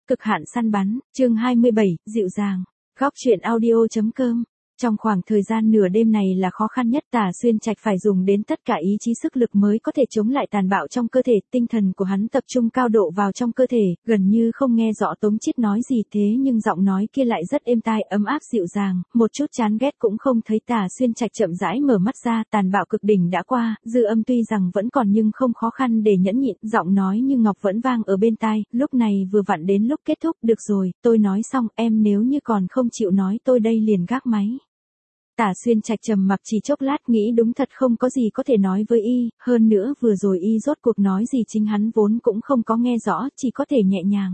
Cực hạn săn bắn, chương 27, dịu dàng. Góc truyện audio.com. Trong khoảng thời gian nửa đêm này là khó khăn nhất, Tả Xuyên Trạch phải dùng đến tất cả ý chí sức lực mới có thể chống lại tàn bạo trong cơ thể, tinh thần của hắn tập trung cao độ vào trong cơ thể, gần như không nghe rõ Tống Chiết nói gì, thế nhưng giọng nói kia lại rất êm tai, ấm áp dịu dàng, một chút chán ghét cũng không thấy. Tả Xuyên Trạch chậm rãi mở mắt ra, tàn bạo cực đỉnh đã qua, dư âm tuy rằng vẫn còn nhưng không khó khăn để nhẫn nhịn, giọng nói như ngọc vẫn vang ở bên tai, lúc này vừa vặn đến lúc kết thúc, được rồi, tôi nói xong, em nếu như còn không chịu nói tôi đây liền gác máy. Tả Xuyên Trạch trầm mặc chỉ chốc lát, nghĩ đúng thật không có gì có thể nói với y, hơn nữa vừa rồi y rốt cuộc nói gì chính hắn vốn cũng không có nghe rõ, chỉ có thể nhẹ nhàng.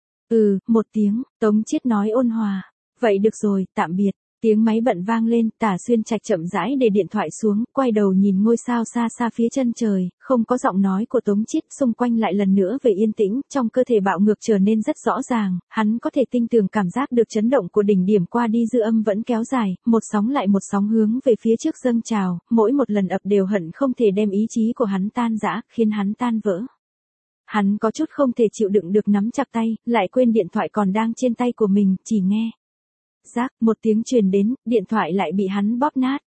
Một tiếng, Tống Chiết nói ôn hòa. Vậy được rồi, tạm biệt. Tiếng máy bận vang lên, Tả Xuyên Trạch chậm rãi để điện thoại xuống, quay đầu nhìn ngôi sao xa xa phía chân trời, không có giọng nói của Tống Chiết, xung quanh lại lần nữa về yên tĩnh, trong cơ thể bạo ngược trở nên rất rõ ràng, hắn có thể tinh tường cảm giác được chấn động của đỉnh điểm qua đi, dư âm vẫn kéo dài, một sóng lại một sóng hướng về phía trước dâng trào, mỗi một lần ập đều hận không thể đem ý chí của hắn tan rã, khiến hắn tan vỡ. Hắn có chút không thể chịu đựng được, nắm chặt tay, lại quên điện thoại còn đang trên tay của mình, chỉ nghe rác, một tiếng truyền đến, điện thoại lại bị hắn bóp nát.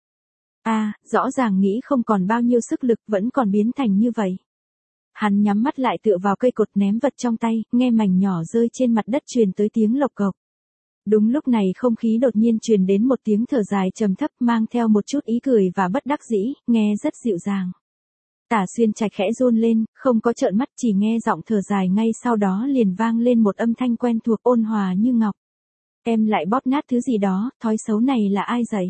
Rõ ràng nghĩ không còn bao nhiêu sức lực, vẫn còn biến thành như vậy. Hắn nhắm mắt lại tựa vào cây cột, ném vật trong tay, nghe mảnh nhỏ rơi trên mặt đất truyền tới tiếng lộc cộc. Đúng lúc này không khí đột nhiên truyền đến một tiếng thở dài trầm thấp, mang theo một chút ý cười và bất đắc dĩ, nghe rất dịu dàng. Tả Xuyên Trạch khẽ run lên, không có trợn mắt, chỉ nghe giọng thở dài ngay sau đó liền vang lên một âm thanh quen thuộc, ôn hòa như ngọc. Em lại bóp nát thứ gì đó, thói xấu này là ai dạy?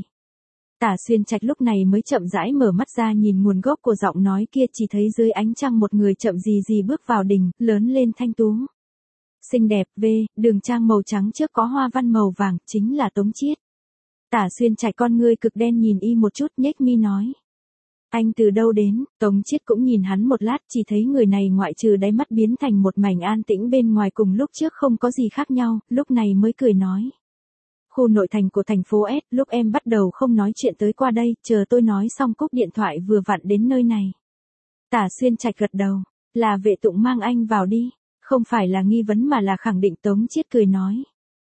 Tả Xuyên Trạch lúc này mới chậm rãi mở mắt ra, nhìn nguồn gốc của giọng nói kia, chỉ thấy dưới ánh trăng một người chậm gì bước vào đình, lớn lên thanh tú. Xinh đẹp, đường trang màu trắng trước có hoa văn màu vàng, chính là Tống Chiết. Tả Xuyên Trạch con ngươi cực đen nhìn y một chút, nhếch mi nói. Anh từ đâu đến? Tống Chiết cũng nhìn hắn một lát, chỉ thấy người này ngoại trừ đáy mắt biến thành một mảnh an tĩnh, bên ngoài cùng lúc trước không có gì khác nhau, lúc này mới cười nói. Khu nội thành của thành phố S, lúc em bắt đầu không nói chuyện tới qua đây, chờ tôi nói xong cúp điện thoại vừa vặn đến nơi này. Tả Xuyên Trạch gật đầu, là Vệ Tụng mang anh vào đi, không phải là nghi vấn mà là khẳng định. Tống Chiết cười nói.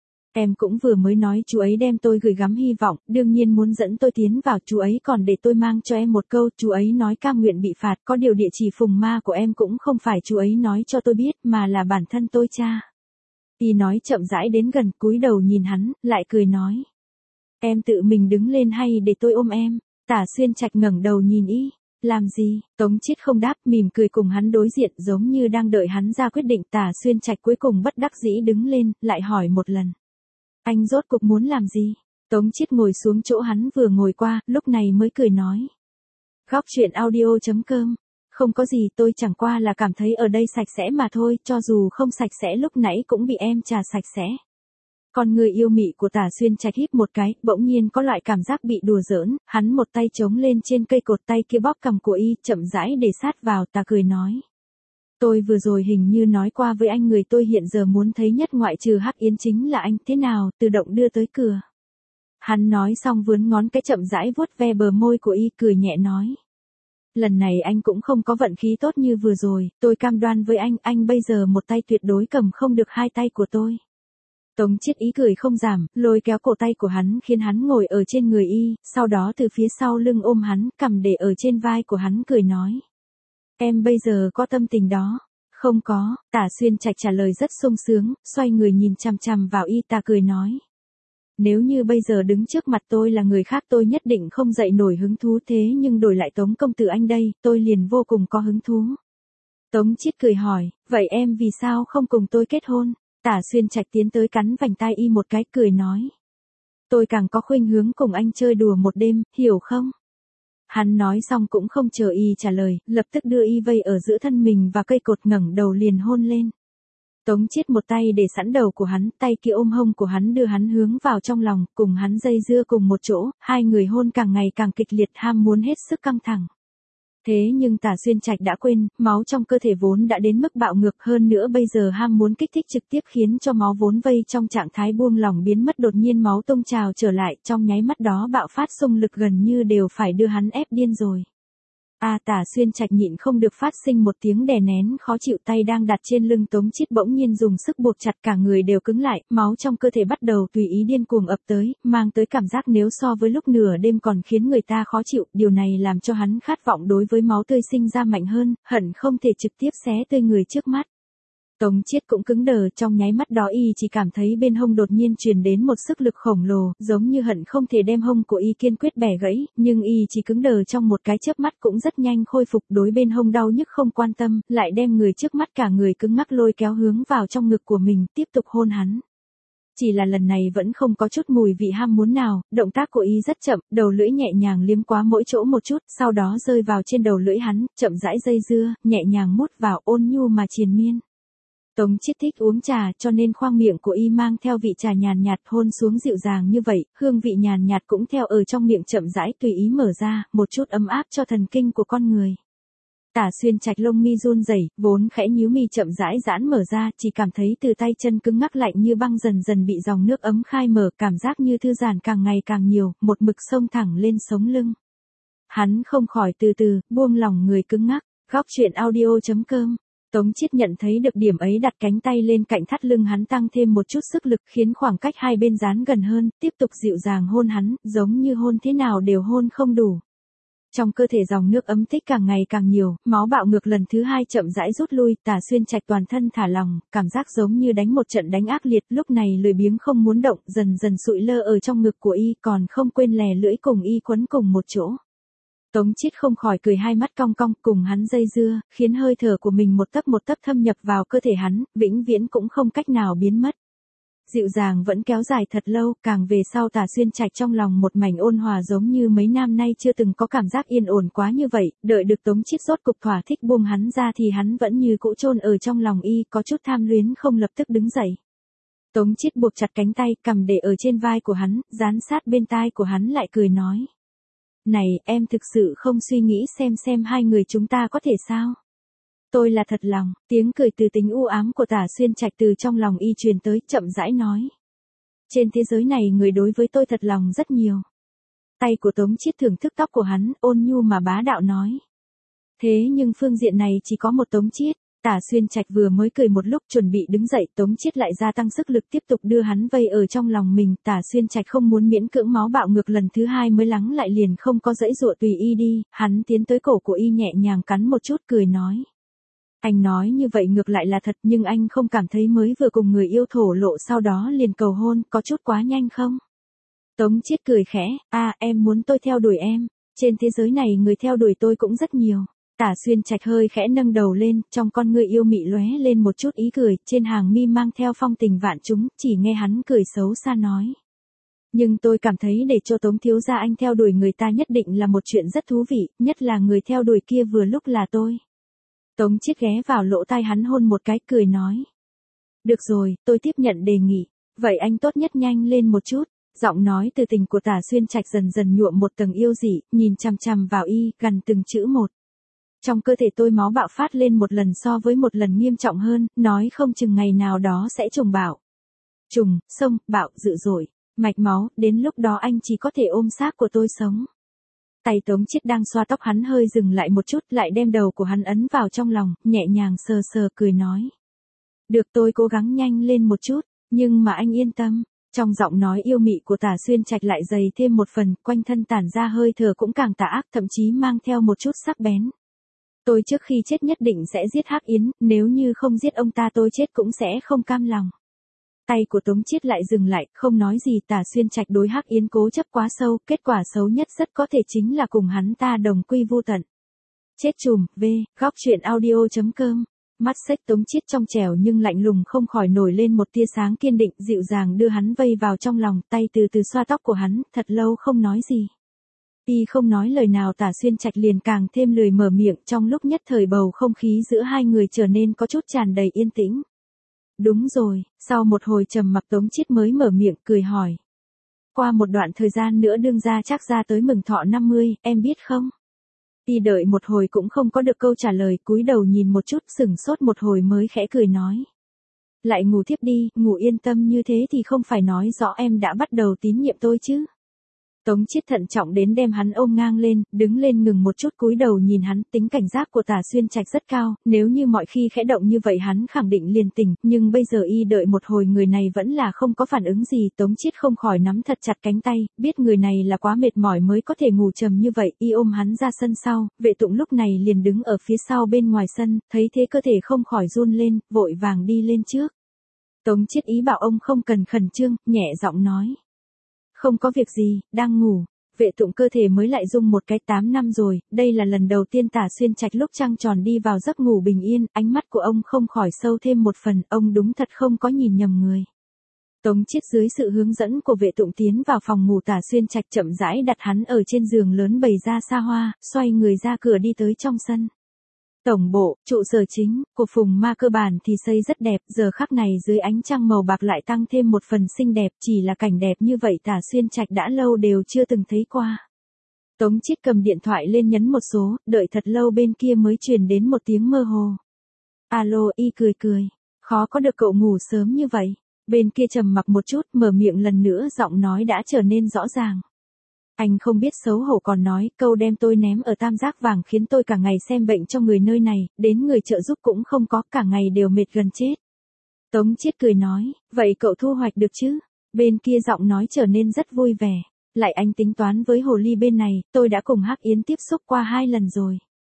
Em cũng vừa mới nói chú ấy đem tôi gửi gắm hy vọng, đương nhiên muốn dẫn tôi tiến vào, chú ấy còn để tôi mang cho em một câu, chú ấy nói cam nguyện bị phạt, có điều địa chỉ phùng ma của em cũng không phải chú ấy nói cho tôi biết, mà là bản thân tôi tra. Y nói chậm rãi đến gần, cúi đầu nhìn hắn, lại cười nói. Em tự mình đứng lên hay để tôi ôm em? Tả Xuyên Trạch ngẩng đầu nhìn y. Làm gì? Tống Chiết không đáp, mỉm cười cùng hắn đối diện, giống như đang đợi hắn ra quyết định. Tả Xuyên Trạch cuối cùng bất đắc dĩ đứng lên, lại hỏi một lần. Anh rốt cuộc muốn làm gì? Tống Chiết ngồi xuống chỗ hắn vừa ngồi qua, lúc này mới cười nói. Góc truyện audio.com. Không có gì, tôi chẳng qua là cảm thấy ở đây sạch sẽ mà thôi, cho dù không sạch sẽ lúc nãy cũng bị em trà sạch sẽ. Con người yêu mị của Tả Xuyên Trạch híp một cái, bỗng nhiên có loại cảm giác bị đùa giỡn, hắn một tay chống lên trên cây cột, tay kia bóp cằm của y, chậm rãi để sát vào. Ta cười nói. Tôi vừa rồi hình như nói qua với anh, người tôi hiện giờ muốn thấy nhất ngoại trừ Hắc Yến chính là anh, thế nào, tự động đưa tới cửa. Hắn nói xong vướn ngón cái chậm rãi vuốt ve bờ môi của y, cười nhẹ nói. Lần này anh cũng không có vận khí tốt như vừa rồi, tôi cam đoan với anh bây giờ một tay tuyệt đối cầm không được hai tay của tôi. Tống Chiết ý cười không giảm, lôi kéo cổ tay của hắn khiến hắn ngồi ở trên người y, sau đó từ phía sau lưng ôm hắn, cầm để ở trên vai của hắn, cười nói. Em bây giờ có tâm tình đó? Không có, Tả Xuyên Trạch trả lời rất sung sướng, xoay người nhìn chằm chằm vào y. Ta cười nói. Nếu như bây giờ đứng trước mặt tôi là người khác tôi nhất định không dậy nổi hứng thú, thế nhưng đổi lại Tống công tử anh đây, tôi liền vô cùng có hứng thú. Tống Chiết cười hỏi, vậy em vì sao không cùng tôi kết hôn? Tả Xuyên Trạch tiến tới cắn vành tai y một cái, cười nói. Tôi càng có khuynh hướng cùng anh chơi đùa một đêm, hiểu không? Hắn nói xong cũng không chờ y trả lời, lập tức đưa y vây ở giữa thân mình và cây cột, ngẩng đầu liền hôn lên. Tống Chiết một tay để sẵn đầu của hắn, tay kia ôm hông của hắn đưa hắn hướng vào trong lòng, cùng hắn dây dưa cùng một chỗ, hai người hôn càng ngày càng kịch liệt, ham muốn hết sức căng thẳng. Thế nhưng Tả Xuyên Trạch đã quên, máu trong cơ thể vốn đã đến mức bạo ngược, hơn nữa bây giờ ham muốn kích thích trực tiếp khiến cho máu vốn vây trong trạng thái buông lỏng biến mất, đột nhiên máu tung trào trở lại, trong nháy mắt đó bạo phát xung lực gần như đều phải đưa hắn ép điên rồi. Tả Xuyên Trạch nhịn không được phát sinh một tiếng đè nén khó chịu, tay đang đặt trên lưng Tống Chiết bỗng nhiên dùng sức buộc chặt, cả người đều cứng lại, máu trong cơ thể bắt đầu tùy ý điên cuồng ập tới, mang tới cảm giác nếu so với lúc nửa đêm còn khiến người ta khó chịu, điều này làm cho hắn khát vọng đối với máu tươi sinh ra mạnh hơn, hận không thể trực tiếp xé tươi người trước mắt. Tống Chiết cũng cứng đờ, trong nháy mắt đó y chỉ cảm thấy bên hông đột nhiên truyền đến một sức lực khổng lồ, giống như hận không thể đem hông của y kiên quyết bẻ gãy, nhưng y chỉ cứng đờ trong một cái chớp mắt cũng rất nhanh khôi phục, đối bên hông đau nhức không quan tâm, lại đem người trước mắt cả người cứng ngắc lôi kéo hướng vào trong ngực của mình, tiếp tục hôn hắn. Chỉ là lần này vẫn không có chút mùi vị ham muốn nào, động tác của y rất chậm, đầu lưỡi nhẹ nhàng liếm qua mỗi chỗ một chút, sau đó rơi vào trên đầu lưỡi hắn, chậm rãi dây dưa, nhẹ nhàng mút vào, ôn nhu mà triền miên. Tống Chiết thích uống trà, cho nên khoang miệng của y mang theo vị trà nhàn nhạt, hôn xuống dịu dàng như vậy, hương vị nhàn nhạt cũng theo ở trong miệng chậm rãi tùy ý mở ra, một chút ấm áp cho thần kinh của con người. Tả Xuyên Trạch lông mi run rẩy, vốn khẽ nhíu mi chậm rãi giãn mở ra, chỉ cảm thấy từ tay chân cứng ngắc lạnh như băng dần dần bị dòng nước ấm khai mở, cảm giác như thư giãn càng ngày càng nhiều, một mực xông thẳng lên sống lưng. Hắn không khỏi từ từ buông lỏng người cứng ngắc. Góc truyện audio.com. Tống Chiết nhận thấy được điểm ấy, đặt cánh tay lên cạnh thắt lưng hắn tăng thêm một chút sức lực, khiến khoảng cách hai bên dán gần hơn, tiếp tục dịu dàng hôn hắn, giống như hôn thế nào đều hôn không đủ. Trong cơ thể dòng nước ấm tích càng ngày càng nhiều, máu bạo ngược lần thứ hai chậm rãi rút lui, Tả Xuyên Trạch toàn thân thả lỏng, cảm giác giống như đánh một trận đánh ác liệt, lúc này lười biếng không muốn động, dần dần sụi lơ ở trong ngực của y, còn không quên lè lưỡi cùng y quấn cùng một chỗ. Tống Chiết không khỏi cười, hai mắt cong cong, cùng hắn dây dưa, khiến hơi thở của mình một tấc thâm nhập vào cơ thể hắn, vĩnh viễn cũng không cách nào biến mất. Dịu dàng vẫn kéo dài thật lâu, càng về sau Tả Xuyên Trạch trong lòng một mảnh ôn hòa, giống như mấy năm nay chưa từng có cảm giác yên ổn quá như vậy, đợi được Tống Chiết rốt cục thỏa thích buông hắn ra thì hắn vẫn như cũ chôn ở trong lòng y, có chút tham luyến không lập tức đứng dậy. Tống Chiết buộc chặt cánh tay, cầm để ở trên vai của hắn, dán sát bên tai của hắn lại cười nói. Này, em thực sự không suy nghĩ xem hai người chúng ta có thể sao? Tôi là thật lòng, tiếng cười từ tính u ám của Tả Xuyên Trạch từ trong lòng y truyền tới, chậm rãi nói. Trên thế giới này người đối với tôi thật lòng rất nhiều. Tay của Tống Chiết thưởng thức tóc của hắn, ôn nhu mà bá đạo nói. Thế nhưng phương diện này chỉ có một Tống Chiết. Tả Xuyên Trạch vừa mới cười một lúc chuẩn bị đứng dậy, Tống Chiết lại gia tăng sức lực tiếp tục đưa hắn vây ở trong lòng mình, Tả Xuyên Trạch không muốn miễn cưỡng máu bạo ngược lần thứ hai mới lắng lại, liền không có dãy dụa tùy y đi, hắn tiến tới cổ của y nhẹ nhàng cắn một chút, cười nói. Anh nói như vậy ngược lại là thật, nhưng anh không cảm thấy mới vừa cùng người yêu thổ lộ sau đó liền cầu hôn, có chút quá nhanh không? Tống Chiết cười khẽ, em muốn tôi theo đuổi em, trên thế giới này người theo đuổi tôi cũng rất nhiều. Tả Xuyên Trạch hơi khẽ nâng đầu lên, trong con ngươi yêu mị lóe lên một chút ý cười, trên hàng mi mang theo phong tình vạn trúng, chỉ nghe hắn cười xấu xa nói. Nhưng tôi cảm thấy để cho Tống thiếu gia anh theo đuổi người ta nhất định là một chuyện rất thú vị, nhất là người theo đuổi kia vừa lúc là tôi. Tống Chiết ghé vào lỗ tai hắn hôn một cái, cười nói. Được rồi, tôi tiếp nhận đề nghị, vậy anh tốt nhất nhanh lên một chút. Giọng nói từ tình của Tả Xuyên Trạch dần dần nhuộm một tầng yêu dị, nhìn chằm chằm vào y, gần từng chữ một. Trong cơ thể tôi máu bạo phát lên một lần so với một lần nghiêm trọng hơn, nói không chừng ngày nào đó sẽ trùng bạo. Trùng, sông, bạo, dữ dội, mạch máu, đến lúc đó anh chỉ có thể ôm xác của tôi sống. Tay Tống Chiết đang xoa tóc hắn hơi dừng lại một chút, lại đem đầu của hắn ấn vào trong lòng, nhẹ nhàng sờ sờ, cười nói. Được, tôi cố gắng nhanh lên một chút, nhưng mà anh yên tâm. Trong giọng nói yêu mị của Tả Xuyên Trạch lại dày thêm một phần, quanh thân tản ra hơi thở cũng càng tà ác, thậm chí mang theo một chút sắc bén. Tôi trước khi chết nhất định sẽ giết Hắc Yến, nếu như không giết ông ta tôi chết cũng sẽ không cam lòng. Tay của Tống Chiết lại dừng lại, không nói gì. Tả Xuyên Trạch đối Hắc Yến cố chấp quá sâu, kết quả xấu nhất rất có thể chính là cùng hắn ta đồng quy vu tận. Chết chùm, góc truyện audio.com. Mắt xếch Tống Chiết trong trẻo nhưng lạnh lùng không khỏi nổi lên một tia sáng kiên định, dịu dàng đưa hắn vây vào trong lòng, tay từ từ xoa tóc của hắn, thật lâu không nói gì. Y không nói lời nào, Tả Xuyên Trạch liền càng thêm lười mở miệng, trong lúc nhất thời bầu không khí giữa hai người trở nên có chút tràn đầy yên tĩnh. Đúng rồi, sau một hồi trầm mặc Tống Chiết mới mở miệng, cười hỏi. Qua một đoạn thời gian nữa đương gia chắc ra tới mừng thọ 50, em biết không? Y đợi một hồi cũng không có được câu trả lời, cúi đầu nhìn một chút, sửng sốt một hồi mới khẽ cười nói. Lại ngủ thiếp đi, ngủ yên tâm như thế thì không phải nói rõ em đã bắt đầu tín nhiệm tôi chứ. Tống Chiết thận trọng đến đem hắn ôm ngang lên, đứng lên ngừng một chút cúi đầu nhìn hắn, tính cảnh giác của Tả Xuyên Trạch rất cao, nếu như mọi khi khẽ động như vậy hắn khẳng định liền tỉnh, nhưng bây giờ y đợi một hồi người này vẫn là không có phản ứng gì, Tống Chiết không khỏi nắm thật chặt cánh tay, biết người này là quá mệt mỏi mới có thể ngủ trầm như vậy, y ôm hắn ra sân sau, Vệ Tụng lúc này liền đứng ở phía sau bên ngoài sân, thấy thế cơ thể không khỏi run lên, vội vàng đi lên trước. Tống Chiết ý bảo ông không cần khẩn trương, nhẹ giọng nói. Không có việc gì, đang ngủ. Vệ Tụng cơ thể mới lại rung một cái 8 năm rồi, đây là lần đầu tiên Tả Xuyên Trạch lúc trăng tròn đi vào giấc ngủ bình yên, ánh mắt của ông không khỏi sâu thêm một phần, ông đúng thật không có nhìn nhầm người. Tống Chiết dưới sự hướng dẫn của Vệ Tụng tiến vào phòng ngủ Tả Xuyên Trạch chậm rãi đặt hắn ở trên giường lớn bày ra xa hoa, xoay người ra cửa đi tới trong sân. Tổng bộ, trụ sở chính, của Phùng Ma cơ bản thì xây rất đẹp, giờ khắc này dưới ánh trăng màu bạc lại tăng thêm một phần xinh đẹp, chỉ là cảnh đẹp như vậy Tả Xuyên Trạch đã lâu đều chưa từng thấy qua. Tống Chiết cầm điện thoại lên nhấn một số, đợi thật lâu bên kia mới truyền đến một tiếng mơ hồ. Alo, y cười cười, khó có được cậu ngủ sớm như vậy. Bên kia trầm mặc một chút, mở miệng lần nữa giọng nói đã trở nên rõ ràng. Anh không biết xấu hổ còn nói, câu đem tôi ném ở Tam Giác Vàng khiến tôi cả ngày xem bệnh cho người nơi này, đến người trợ giúp cũng không có, cả ngày đều mệt gần chết. Tống Chiết cười nói, vậy cậu thu hoạch được chứ? Bên kia giọng nói trở nên rất vui vẻ. Lại anh tính toán với hồ ly bên này, tôi đã cùng Hắc Yến tiếp xúc qua 2 lần rồi.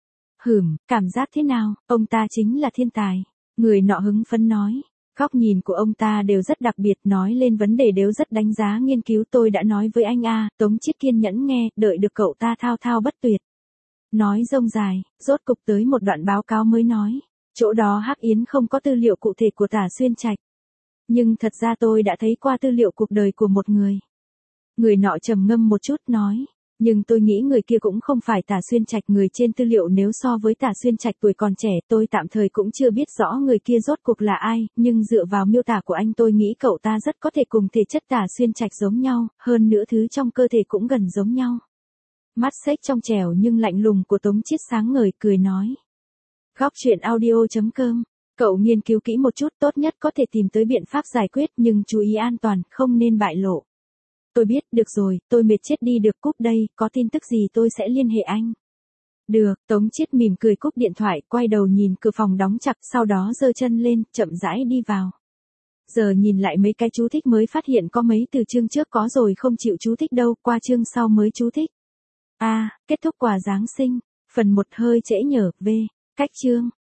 Cảm giác thế nào? Ông ta chính là thiên tài. Người nọ hứng phấn nói. Góc nhìn của ông ta đều rất đặc biệt, nói lên vấn đề đều rất đánh giá nghiên cứu, tôi đã nói với anh a. Tống Chiết kiên nhẫn nghe, đợi được cậu ta thao thao bất tuyệt. Nói rông dài, rốt cục tới một đoạn báo cáo mới nói. Chỗ đó Hắc Yến không có tư liệu cụ thể của Tả Xuyên Trạch. Nhưng thật ra tôi đã thấy qua tư liệu cuộc đời của một người. Người nọ trầm ngâm một chút nói. Nhưng tôi nghĩ người kia cũng không phải Tả Xuyên Trạch, người trên tư liệu nếu so với Tả Xuyên Trạch tuổi còn trẻ, tôi tạm thời cũng chưa biết rõ người kia rốt cuộc là ai, nhưng dựa vào miêu tả của anh tôi nghĩ cậu ta rất có thể cùng thể chất Tả Xuyên Trạch giống nhau, hơn nữa thứ trong cơ thể cũng gần giống nhau. Mắt xếch trong trẻo nhưng lạnh lùng của Tống Chiết sáng ngời cười nói. Góc truyện audio.com, cậu nghiên cứu kỹ một chút, tốt nhất có thể tìm tới biện pháp giải quyết nhưng chú ý an toàn, không nên bại lộ. Tôi biết, được rồi, tôi mệt chết đi được, cúp đây, có tin tức gì tôi sẽ liên hệ anh. Được, Tống Chiết mỉm cười cúp điện thoại, quay đầu nhìn cửa phòng đóng chặt, sau đó giơ chân lên, chậm rãi đi vào. Giờ nhìn lại mấy cái chú thích mới phát hiện có mấy từ chương trước có rồi không chịu chú thích đâu, qua chương sau mới chú thích. Kết thúc quà Giáng sinh, phần 1 hơi trễ nhở, cách chương.